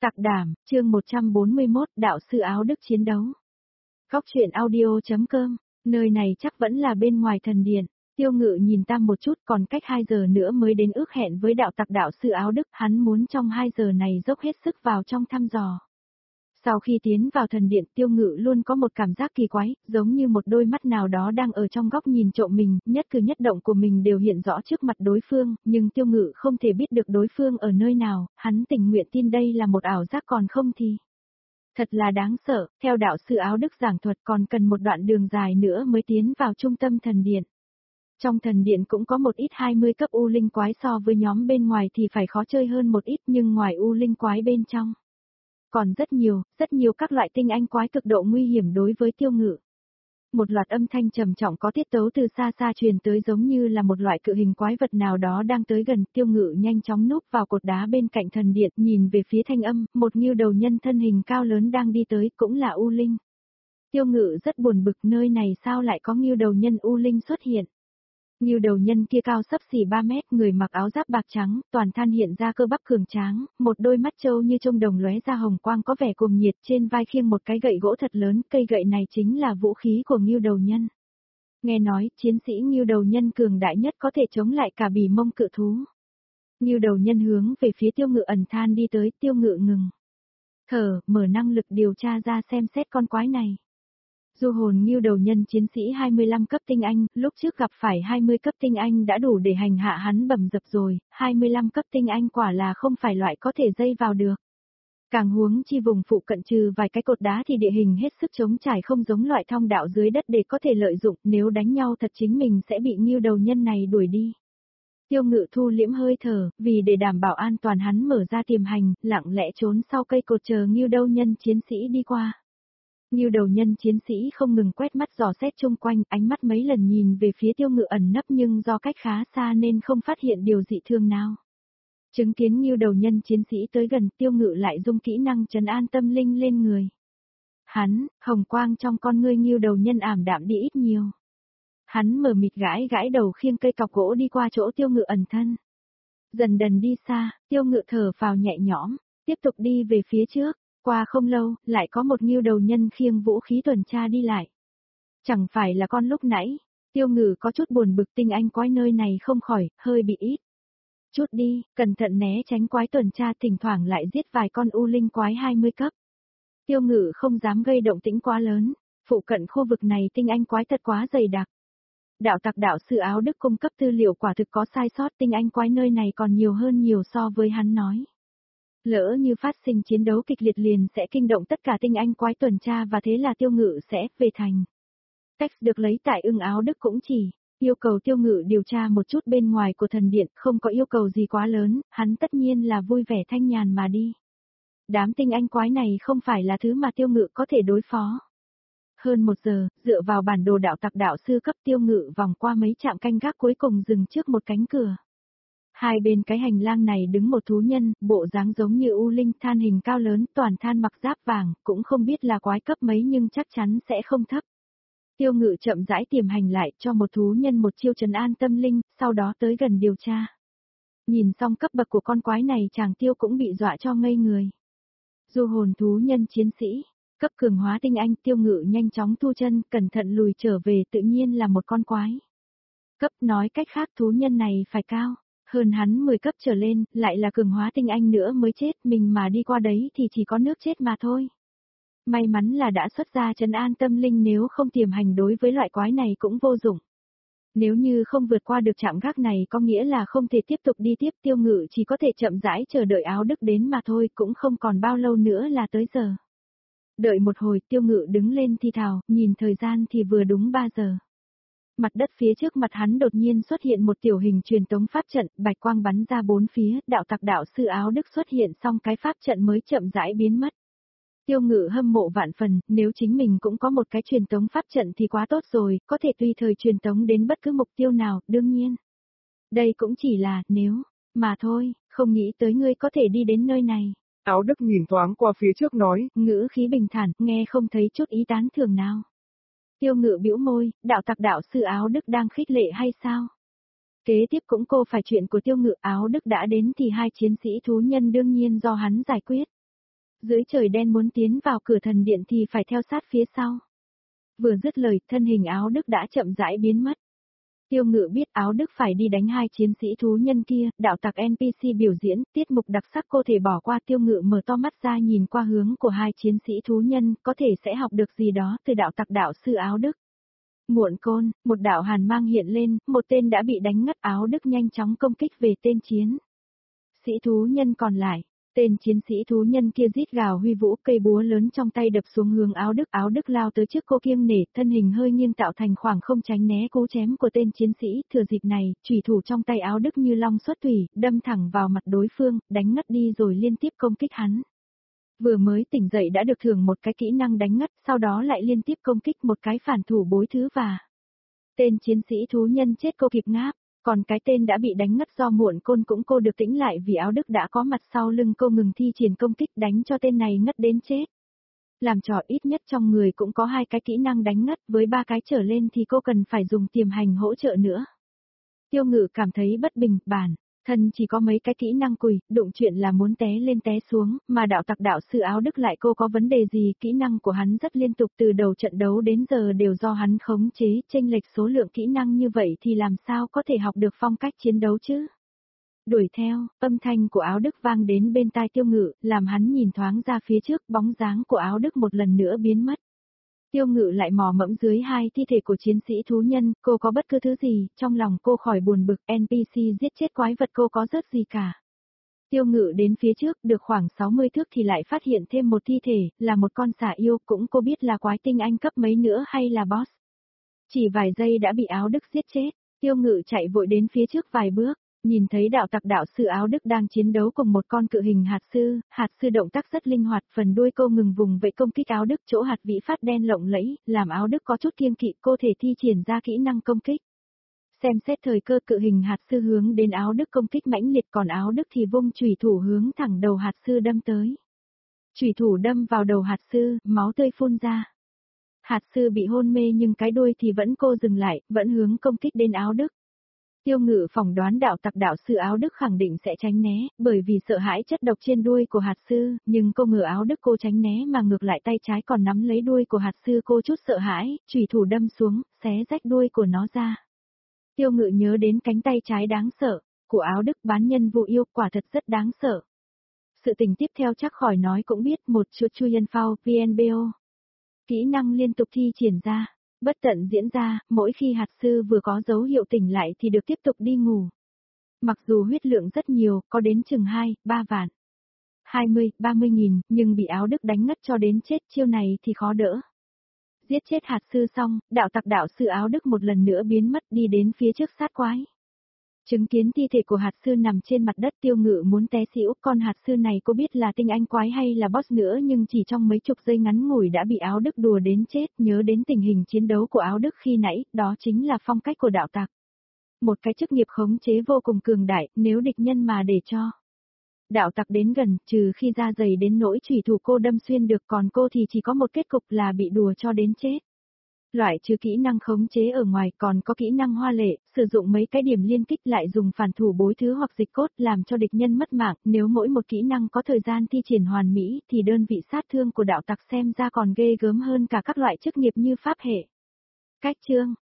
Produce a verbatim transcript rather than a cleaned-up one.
Tặc đảm, chương một trăm bốn mươi mốt, đạo sư áo đức chiến đấu. Góc truyện audio.com, nơi này chắc vẫn là bên ngoài thần điện. Tiêu Ngự nhìn Tam một chút, còn cách hai giờ nữa mới đến ước hẹn với đạo tặc đạo sư áo đức, hắn muốn trong hai giờ này dốc hết sức vào trong thăm dò. Sau khi tiến vào thần điện, Tiêu Ngự luôn có một cảm giác kỳ quái, giống như một đôi mắt nào đó đang ở trong góc nhìn trộm mình, nhất cử nhất động của mình đều hiện rõ trước mặt đối phương, nhưng Tiêu Ngự không thể biết được đối phương ở nơi nào, hắn tình nguyện tin đây là một ảo giác, còn không thì. Thật là đáng sợ, theo đạo sư áo đức giảng thuật còn cần một đoạn đường dài nữa mới tiến vào trung tâm thần điện. Trong thần điện cũng có một ít hai mươi cấp u linh quái, so với nhóm bên ngoài thì phải khó chơi hơn một ít, nhưng ngoài u linh quái bên trong còn rất nhiều, rất nhiều các loại tinh anh quái cực độ nguy hiểm đối với Tiêu Ngự. Một loạt âm thanh trầm trọng có tiết tấu từ xa xa truyền tới, giống như là một loại cự hình quái vật nào đó đang tới gần. Tiêu Ngự nhanh chóng núp vào cột đá bên cạnh thần điện, nhìn về phía thanh âm, một ngưu đầu nhân thân hình cao lớn đang đi tới, cũng là u linh. Tiêu Ngự rất buồn bực, nơi này sao lại có ngưu đầu nhân u linh xuất hiện. Ngưu đầu nhân kia cao xấp xỉ ba mét, người mặc áo giáp bạc trắng, toàn thân hiện ra cơ bắp cường tráng, một đôi mắt trâu như trông đồng lóe ra hồng quang, có vẻ cuồng nhiệt, trên vai khiêng một cái gậy gỗ thật lớn, cây gậy này chính là vũ khí của ngưu đầu nhân. Nghe nói, chiến sĩ ngưu đầu nhân cường đại nhất có thể chống lại cả bì mông cự thú. Ngưu đầu nhân hướng về phía Tiêu Ngự ẩn than đi tới. Tiêu Ngự ngừng thở, mở năng lực điều tra ra xem xét con quái này. Du hồn ngưu đầu nhân chiến sĩ hai mươi lăm cấp tinh anh, lúc trước gặp phải hai mươi cấp tinh anh đã đủ để hành hạ hắn bầm dập rồi, hai mươi lăm cấp tinh anh quả là không phải loại có thể dây vào được. Càng huống chi vùng phụ cận trừ vài cái cột đá thì địa hình hết sức chống trải, không giống loại thông đạo dưới đất để có thể lợi dụng, nếu đánh nhau thật chính mình sẽ bị ngưu đầu nhân này đuổi đi. Tiêu Ngự thu liễm hơi thở, vì để đảm bảo an toàn hắn mở ra tiềm hành, lặng lẽ trốn sau cây cột chờ ngưu đầu nhân chiến sĩ đi qua. Ngưu đầu nhân chiến sĩ không ngừng quét mắt dò xét chung quanh, ánh mắt mấy lần nhìn về phía Tiêu Ngự ẩn nấp, nhưng do cách khá xa nên không phát hiện điều dị thường nào. Chứng kiến ngưu đầu nhân chiến sĩ tới gần, Tiêu Ngự lại dùng kỹ năng trấn an tâm linh lên người. Hắn, hồng quang trong con ngươi ngưu đầu nhân ảm đạm đi ít nhiều. Hắn mờ mịt gãi gãi đầu, khiêng cây cọc gỗ đi qua chỗ Tiêu Ngự ẩn thân. Dần dần đi xa, Tiêu Ngự thở phào nhẹ nhõm, tiếp tục đi về phía trước. Qua không lâu, lại có một ngưu đầu nhân khiêng vũ khí tuần tra đi lại. Chẳng phải là con lúc nãy. Tiêu Ngự có chút buồn bực, tinh anh quái nơi này không khỏi, hơi bị ít. Chút đi, cẩn thận né tránh quái tuần tra, thỉnh thoảng lại giết vài con u linh quái hai mươi cấp. Tiêu Ngự không dám gây động tĩnh quá lớn, phụ cận khu vực này tinh anh quái thật quá dày đặc. Đạo tặc đạo sư áo đức cung cấp tư liệu quả thực có sai sót, tinh anh quái nơi này còn nhiều hơn nhiều so với hắn nói. Lỡ như phát sinh chiến đấu kịch liệt liền sẽ kinh động tất cả tinh anh quái tuần tra, và thế là Tiêu Ngự sẽ về thành. Text được lấy tại ưng áo đức cũng chỉ yêu cầu Tiêu Ngự điều tra một chút bên ngoài của thần điện, không có yêu cầu gì quá lớn, hắn tất nhiên là vui vẻ thanh nhàn mà đi. Đám tinh anh quái này không phải là thứ mà Tiêu Ngự có thể đối phó. Hơn một giờ, dựa vào bản đồ đạo tặc đạo sư cấp, Tiêu Ngự vòng qua mấy trạm canh gác, cuối cùng dừng trước một cánh cửa. Hai bên cái hành lang này đứng một thú nhân, bộ dáng giống như u linh, than hình cao lớn, toàn than mặc giáp vàng, cũng không biết là quái cấp mấy nhưng chắc chắn sẽ không thấp. Tiêu Ngự chậm rãi tiềm hành lại, cho một thú nhân một chiêu trấn an tâm linh, sau đó tới gần điều tra. Nhìn xong cấp bậc của con quái này, chàng Tiêu cũng bị dọa cho ngây người. Du hồn thú nhân chiến sĩ, cấp cường hóa tinh anh. Tiêu Ngự nhanh chóng thu chân, cẩn thận lùi trở về, tự nhiên là một con quái. Cấp, nói cách khác thú nhân này phải cao hơn hắn mười cấp trở lên, lại là cường hóa tinh anh nữa mới chết, mình mà đi qua đấy thì chỉ có nước chết mà thôi. May mắn là đã xuất ra trấn an tâm linh, nếu không tiềm hành đối với loại quái này cũng vô dụng. Nếu như không vượt qua được trạm gác này có nghĩa là không thể tiếp tục đi tiếp, Tiêu Ngự chỉ có thể chậm rãi chờ đợi áo đức đến mà thôi, cũng không còn bao lâu nữa là tới giờ. Đợi một hồi, Tiêu Ngự đứng lên thì thào, nhìn thời gian thì vừa đúng ba giờ. Mặt đất phía trước mặt hắn đột nhiên xuất hiện một tiểu hình truyền tống pháp trận, bạch quang bắn ra bốn phía, đạo tặc đạo sư áo đức xuất hiện, xong cái pháp trận mới chậm rãi biến mất. Tiêu Ngự hâm mộ vạn phần, nếu chính mình cũng có một cái truyền tống pháp trận thì quá tốt rồi, có thể tùy thời truyền tống đến bất cứ mục tiêu nào, đương nhiên. Đây cũng chỉ là, nếu, mà thôi, không nghĩ tới ngươi có thể đi đến nơi này. Áo đức nhìn thoáng qua phía trước nói, ngữ khí bình thản, nghe không thấy chút ý tán thưởng nào. Tiêu Ngự bĩu môi, đạo tặc đạo sư áo đức đang khích lệ hay sao? Kế tiếp cũng cô phải chuyện của Tiêu Ngự, áo đức đã đến thì hai chiến sĩ thú nhân đương nhiên do hắn giải quyết. Dưới trời đen muốn tiến vào cửa thần điện thì phải theo sát phía sau. Vừa dứt lời, thân hình Áo Đức đã chậm rãi biến mất. Tiêu Ngự biết Áo Đức phải đi đánh hai chiến sĩ thú nhân kia, đạo tặc en pê xê biểu diễn, tiết mục đặc sắc cô thể bỏ qua. Tiêu Ngự mở to mắt ra nhìn qua hướng của hai chiến sĩ thú nhân, có thể sẽ học được gì đó từ đạo tặc đạo sư Áo Đức. Muộn côn, một đạo hàn mang hiện lên, một tên đã bị đánh ngất. Áo Đức nhanh chóng công kích về tên chiến sĩ thú nhân còn lại. Tên chiến sĩ thú nhân kia rít gào huy vũ, cây búa lớn trong tay đập xuống hướng Áo Đức. Áo Đức lao tới trước cô kiêng nể, thân hình hơi nghiêng tạo thành khoảng không tránh né cú chém của tên chiến sĩ. Thừa dịp này, chủy thủ trong tay Áo Đức như long xuất thủy, đâm thẳng vào mặt đối phương, đánh ngất đi rồi liên tiếp công kích hắn. Vừa mới tỉnh dậy đã được thưởng một cái kỹ năng đánh ngất, sau đó lại liên tiếp công kích một cái phản thủ bối thứ và tên chiến sĩ thú nhân chết cô kịp ngáp. Còn cái tên đã bị đánh ngất do muộn côn cũng cô được tĩnh lại vì Áo Đức đã có mặt sau lưng cô ngừng thi triển công kích đánh cho tên này ngất đến chết. Làm trò ít nhất trong người cũng có hai cái kỹ năng đánh ngất, với ba cái trở lên thì cô cần phải dùng tiềm hành hỗ trợ nữa. Tiêu Ngự cảm thấy bất bình, bản thân chỉ có mấy cái kỹ năng cùi, đụng chuyện là muốn té lên té xuống, mà đạo tặc đạo sư Áo Đức lại cô có vấn đề gì, kỹ năng của hắn rất liên tục từ đầu trận đấu đến giờ đều do hắn khống chế, chênh lệch số lượng kỹ năng như vậy thì làm sao có thể học được phong cách chiến đấu chứ. Đuổi theo, âm thanh của Áo Đức vang đến bên tai Tiêu Ngự, làm hắn nhìn thoáng ra phía trước, bóng dáng của Áo Đức một lần nữa biến mất. Tiêu Ngự lại mò mẫm dưới hai thi thể của chiến sĩ thú nhân, cô có bất cứ thứ gì, trong lòng cô khỏi buồn bực, en pê xê giết chết quái vật cô có rớt gì cả. Tiêu Ngự đến phía trước, được khoảng sáu mươi thước thì lại phát hiện thêm một thi thể, là một con xà yêu, cũng cô biết là quái tinh anh cấp mấy nữa hay là boss. Chỉ vài giây đã bị Áo Đức giết chết, Tiêu Ngự chạy vội đến phía trước vài bước. Nhìn thấy đạo tặc đạo sư Áo Đức đang chiến đấu cùng một con cự hình hạt sư, hạt sư động tác rất linh hoạt, phần đuôi cô ngừng vùng vẫy công kích Áo Đức, chỗ hạt vĩ phát đen lộng lẫy, làm Áo Đức có chút kiêng kỵ, cô thể thi triển ra kỹ năng công kích. Xem xét thời cơ, cự hình hạt sư hướng đến Áo Đức công kích mãnh liệt, còn Áo Đức thì vung chủy thủ hướng thẳng đầu hạt sư đâm tới. Chủy thủ đâm vào đầu hạt sư, máu tươi phun ra. Hạt sư bị hôn mê nhưng cái đuôi thì vẫn cô dừng lại, vẫn hướng công kích đến Áo Đức. Tiêu Ngự phỏng đoán đạo tặc đạo sư Áo Đức khẳng định sẽ tránh né, bởi vì sợ hãi chất độc trên đuôi của hạt sư, nhưng cô ngờ Áo Đức cô tránh né mà ngược lại tay trái còn nắm lấy đuôi của hạt sư, cô chút sợ hãi, chủy thủ đâm xuống, xé rách đuôi của nó ra. Tiêu Ngự nhớ đến cánh tay trái đáng sợ của Áo Đức, bán nhân vụ yêu, quả thật rất đáng sợ. Sự tình tiếp theo chắc khỏi nói cũng biết, một chuột Chuyen Phao, vê en bê o. Kỹ năng liên tục thi triển ra. Bất tận diễn ra, mỗi khi hạt sư vừa có dấu hiệu tỉnh lại thì được tiếp tục đi ngủ. Mặc dù huyết lượng rất nhiều, có đến chừng hai, ba vạn. hai mươi, ba mươi nghìn, nhưng bị Áo Đức đánh ngất cho đến chết, chiêu này thì khó đỡ. Giết chết hạt sư xong, đạo tặc đạo sư Áo Đức một lần nữa biến mất đi đến phía trước sát quái. Chứng kiến thi thể của hạt sư nằm trên mặt đất, Tiêu Ngự muốn té xỉu, con hạt sư này cô biết là tinh anh quái hay là boss nữa nhưng chỉ trong mấy chục giây ngắn ngủi đã bị Áo Đức đùa đến chết, nhớ đến tình hình chiến đấu của Áo Đức khi nãy, đó chính là phong cách của đạo tặc. Một cái chức nghiệp khống chế vô cùng cường đại, nếu địch nhân mà để cho đạo tặc đến gần, trừ khi da dày đến nỗi chủy thủ cô đâm xuyên được, còn cô thì chỉ có một kết cục là bị đùa cho đến chết. Loại trừ kỹ năng khống chế ở ngoài còn có kỹ năng hoa lệ, sử dụng mấy cái điểm liên kích lại dùng phản thủ bối thứ hoặc dịch cốt làm cho địch nhân mất mạng, nếu mỗi một kỹ năng có thời gian thi triển hoàn mỹ thì đơn vị sát thương của đạo tặc xem ra còn ghê gớm hơn cả các loại chức nghiệp như pháp hệ. Cách chương